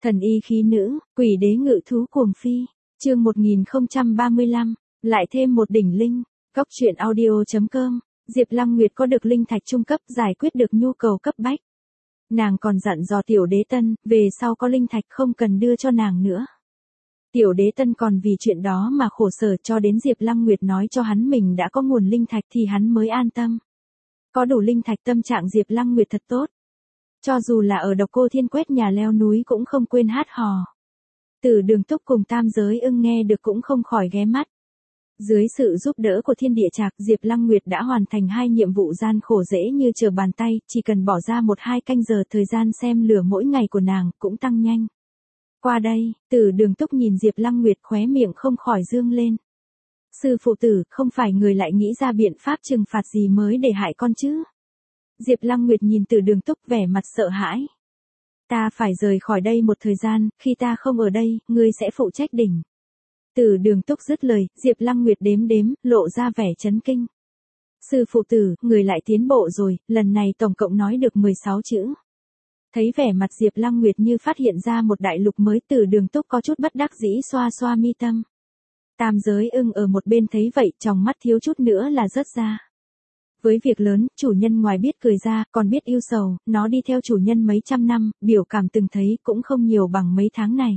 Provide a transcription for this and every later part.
Thần y khí nữ, quỷ đế ngự thú cuồng phi. Chương 1035, lại thêm một đỉnh linh. Góc truyện audio.com. Diệp Lăng Nguyệt có được linh thạch trung cấp, giải quyết được nhu cầu cấp bách. Nàng còn dặn dò Tiểu Đế Tân, về sau có linh thạch không cần đưa cho nàng nữa. Tiểu Đế Tân còn vì chuyện đó mà khổ sở, cho đến Diệp Lăng Nguyệt nói cho hắn mình đã có nguồn linh thạch thì hắn mới an tâm. Có đủ linh thạch, tâm trạng Diệp Lăng Nguyệt thật tốt. Cho dù là ở Độc Cô Thiên quét nhà leo núi cũng không quên hát hò. Từ Đường Túc cùng Tam Giới Ưng nghe được cũng không khỏi ghé mắt. Dưới sự giúp đỡ của Thiên Địa Trạc, Diệp Lăng Nguyệt đã hoàn thành 2 nhiệm vụ gian khổ dễ như trở bàn tay, chỉ cần bỏ ra 1-2 canh giờ thời gian xem lửa mỗi ngày của nàng cũng tăng nhanh. Qua đây, Từ Đường Túc nhìn Diệp Lăng Nguyệt khóe miệng không khỏi dương lên. Sư phụ tử, không phải người lại nghĩ ra biện pháp trừng phạt gì mới để hại con chứ? Diệp Lăng Nguyệt nhìn Từ Đường Túc vẻ mặt sợ hãi. Ta phải rời khỏi đây một thời gian, khi ta không ở đây, ngươi sẽ phụ trách đỉnh. Từ Đường Túc dứt lời, Diệp Lăng Nguyệt đếm đếm, lộ ra vẻ chấn kinh. Sư phụ tử, người lại tiến bộ rồi, lần này tổng cộng nói được 16 chữ. Thấy vẻ mặt Diệp Lăng Nguyệt như phát hiện ra một đại lục mới, Từ Đường Túc có chút bất đắc dĩ xoa xoa mi tâm. Tam Giới Ưng ở một bên thấy vậy, trong mắt thiếu chút nữa là rớt ra. Với việc lớn, chủ nhân ngoài biết cười ra, còn biết yêu sầu, nó đi theo chủ nhân mấy trăm năm, biểu cảm từng thấy cũng không nhiều bằng mấy tháng này.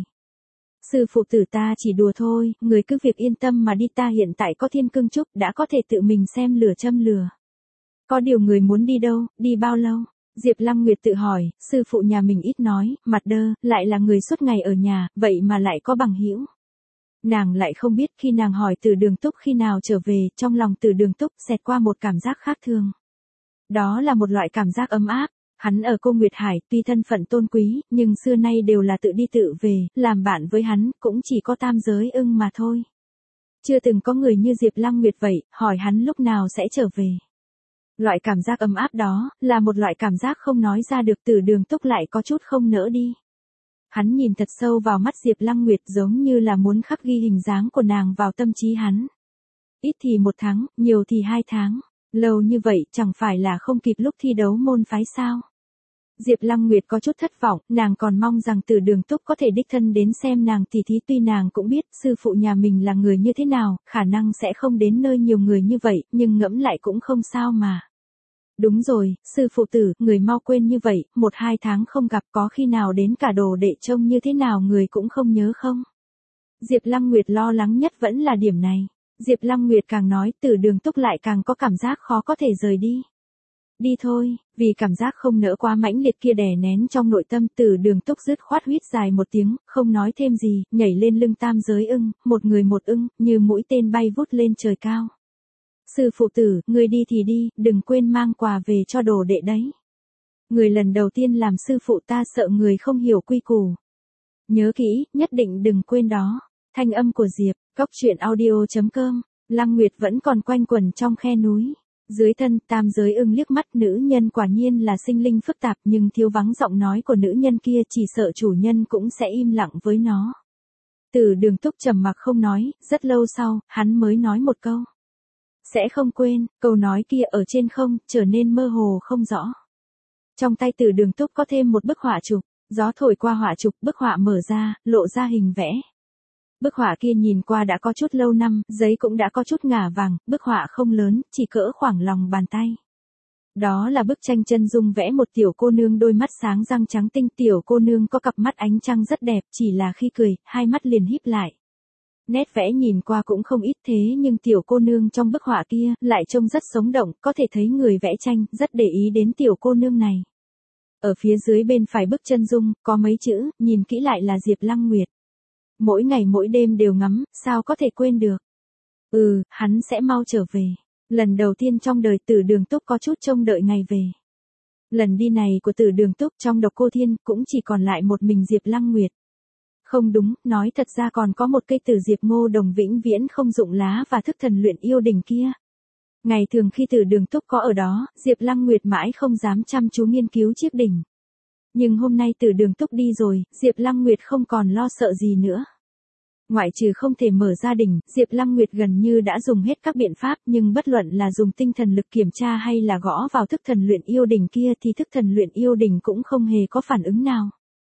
Sư phụ tử, ta chỉ đùa thôi, người cứ việc yên tâm mà đi, ta hiện tại có Thiên Cương Trúc, đã có thể tự mình xem lửa châm lửa. Có điều người muốn đi đâu, đi bao lâu? Diệp Lăng Nguyệt tự hỏi, sư phụ nhà mình ít nói, mặt đơ, lại là người suốt ngày ở nhà, vậy mà lại có bằng hữu. Nàng lại không biết, khi nàng hỏi Từ Đường Túc khi nào trở về, trong lòng Từ Đường Túc xẹt qua một cảm giác khác thường. Đó là một loại cảm giác ấm áp. Hắn ở Cô Nguyệt Hải tuy thân phận tôn quý, nhưng xưa nay đều là tự đi tự về, làm bạn với hắn cũng chỉ có Tam Giới Ưng mà thôi. Chưa từng có người như Diệp Lăng Nguyệt vậy, hỏi hắn lúc nào sẽ trở về. Loại cảm giác ấm áp đó, là một loại cảm giác không nói ra được. Từ Đường Túc lại có chút không nỡ đi. Hắn nhìn thật sâu vào mắt Diệp Lăng Nguyệt, giống như là muốn khắc ghi hình dáng của nàng vào tâm trí hắn. Ít thì 1 tháng, nhiều thì 2 tháng. Lâu như vậy chẳng phải là không kịp lúc thi đấu môn phái sao? Diệp Lăng Nguyệt có chút thất vọng, nàng còn mong rằng Từ Đường Túc có thể đích thân đến xem nàng tỉ thí, tuy nàng cũng biết sư phụ nhà mình là người như thế nào, khả năng sẽ không đến nơi nhiều người như vậy, nhưng ngẫm lại cũng không sao mà. Đúng rồi, sư phụ tử, người mau quên như vậy, 1-2 tháng không gặp, có khi nào đến cả đồ đệ trông như thế nào người cũng không nhớ không? Diệp Lăng Nguyệt lo lắng nhất vẫn là điểm này. Diệp Lăng Nguyệt càng nói, Từ Đường Túc lại càng có cảm giác khó có thể rời đi. Đi thôi, vì cảm giác không nỡ quá mãnh liệt kia đè nén trong nội tâm, Từ Đường Túc dứt khoát huýt dài một tiếng, không nói thêm gì, nhảy lên lưng Tam Giới Ưng, một người một ưng, như mũi tên bay vút lên trời cao. Sư phụ tử, người đi thì đi, đừng quên mang quà về cho đồ đệ đấy. Người lần đầu tiên làm sư phụ, ta sợ người không hiểu quy củ. Nhớ kỹ, nhất định đừng quên đó. Thanh âm của Diệp, góc truyện audio.com. Lăng Nguyệt vẫn còn quanh quẩn trong khe núi. Dưới thân, Tam Giới Ưng liếc mắt, nữ nhân quả nhiên là sinh linh phức tạp, nhưng thiếu vắng giọng nói của nữ nhân kia, chỉ sợ chủ nhân cũng sẽ im lặng với nó. Từ Đường Túc trầm mặc không nói, rất lâu sau, hắn mới nói một câu. Sẽ không quên. Câu nói kia ở trên không, trở nên mơ hồ không rõ. Trong tay Từ Đường Túc có thêm một bức họa chụp, gió thổi qua họa chụp, bức họa mở ra, lộ ra hình vẽ. Bức họa kia nhìn qua đã có chút lâu năm, giấy cũng đã có chút ngả vàng, bức họa không lớn, chỉ cỡ khoảng lòng bàn tay. Đó là bức tranh chân dung vẽ một tiểu cô nương đôi mắt sáng răng trắng tinh, tiểu cô nương có cặp mắt ánh trăng rất đẹp, chỉ là khi cười, hai mắt liền híp lại. Nét vẽ nhìn qua cũng không ít, thế nhưng tiểu cô nương trong bức họa kia lại trông rất sống động, có thể thấy người vẽ tranh rất để ý đến tiểu cô nương này. Ở phía dưới bên phải bức chân dung, có mấy chữ, nhìn kỹ lại là Diệp Lăng Nguyệt. Mỗi ngày mỗi đêm đều ngắm, sao có thể quên được. Hắn sẽ mau trở về. Lần đầu tiên trong đời Từ Đường Túc có chút trông đợi ngày về. Lần đi này của Từ Đường Túc trong Độc Cô Thiên cũng chỉ còn lại một mình Diệp Lăng Nguyệt. Không đúng, nói thật ra còn có một cây Tử Diệp Ngô Đồng vĩnh viễn không rụng lá và thức thần luyện yêu đỉnh kia. Ngày thường khi Từ Đường Túc có ở đó, Diệp Lăng Nguyệt mãi không dám chăm chú nghiên cứu chiếc đỉnh. Nhưng hôm nay Từ Đường Túc đi rồi, Diệp Lăng Nguyệt không còn lo sợ gì nữa. Ngoại trừ không thể mở ra đỉnh, Diệp Lăng Nguyệt gần như đã dùng hết các biện pháp, nhưng bất luận là dùng tinh thần lực kiểm tra hay là gõ vào thức thần luyện yêu đỉnh kia thì thức thần luyện yêu đỉnh cũng không hề có phản ứng nào.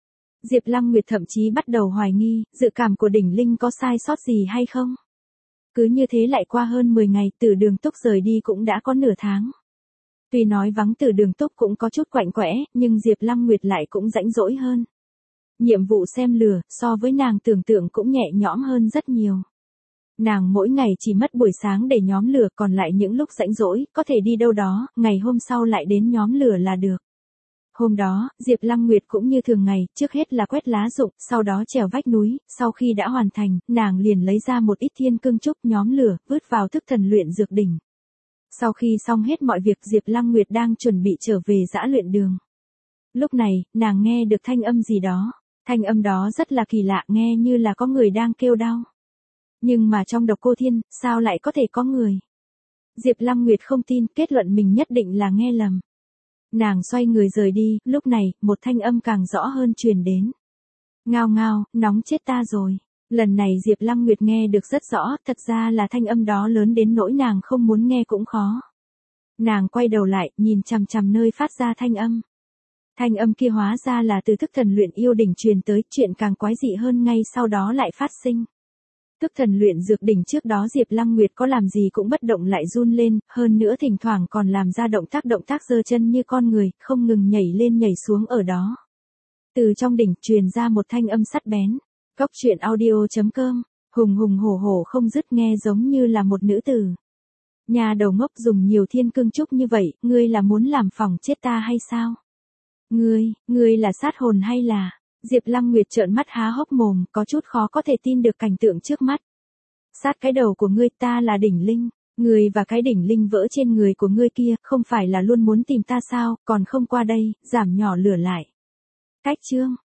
Diệp Lăng Nguyệt thậm chí bắt đầu hoài nghi, dự cảm của đỉnh linh có sai sót gì hay không. Cứ như thế lại qua hơn 10 ngày, Từ Đường Túc rời đi cũng đã có nửa tháng. Tuy nói vắng Từ Đường Túc cũng có chút quạnh quẽ, nhưng Diệp Lăng Nguyệt lại cũng rãnh rỗi hơn. Nhiệm vụ xem lừa, so với nàng tưởng tượng cũng nhẹ nhõm hơn rất nhiều. Nàng mỗi ngày chỉ mất buổi sáng để nhóm lửa, còn lại những lúc rãnh rỗi, có thể đi đâu đó, ngày hôm sau lại đến nhóm lửa là được. Hôm đó, Diệp Lăng Nguyệt cũng như thường ngày, trước hết là quét lá rụng, sau đó trèo vách núi, sau khi đã hoàn thành, nàng liền lấy ra một ít thiên cương trúc nhóm lửa, vứt vào thức thần luyện dược đỉnh. Sau khi xong hết mọi việc, Diệp Lăng Nguyệt đang chuẩn bị trở về dã luyện đường. Lúc này, nàng nghe được thanh âm gì đó. Thanh âm đó rất là kỳ lạ, nghe như là có người đang kêu đau. Nhưng mà trong Độc Cô Thiên, sao lại có thể có người? Diệp Lăng Nguyệt không tin, kết luận mình nhất định là nghe lầm. Nàng xoay người rời đi, lúc này, một thanh âm càng rõ hơn truyền đến. Ngao ngao, nóng chết ta rồi. Lần này Diệp Lăng Nguyệt nghe được rất rõ, thật ra là thanh âm đó lớn đến nỗi nàng không muốn nghe cũng khó. Nàng quay đầu lại, nhìn chằm chằm nơi phát ra thanh âm. Thanh âm kia hóa ra là từ thức thần luyện yêu đỉnh truyền tới, chuyện càng quái dị hơn ngay sau đó lại phát sinh. Thức thần luyện dược đỉnh trước đó Diệp Lăng Nguyệt có làm gì cũng bất động lại run lên, hơn nữa thỉnh thoảng còn làm ra động tác giơ chân như con người, không ngừng nhảy lên nhảy xuống ở đó. Từ trong đỉnh truyền ra một thanh âm sắc bén. Góc truyện audio.com, hùng hùng hổ hổ không dứt, nghe giống như là một nữ tử. Nhà đầu ngốc, dùng nhiều thiên cương trúc như vậy, ngươi là muốn làm phỏng chết ta hay sao? Ngươi là sát hồn hay là... Diệp Lăng Nguyệt trợn mắt há hốc mồm, có chút khó có thể tin được cảnh tượng trước mắt. Sát cái đầu của ngươi, ta là đỉnh linh. Ngươi và cái đỉnh linh vỡ trên người của ngươi kia, không phải là luôn muốn tìm ta sao, còn không qua đây, giảm nhỏ lửa lại. Cách chương.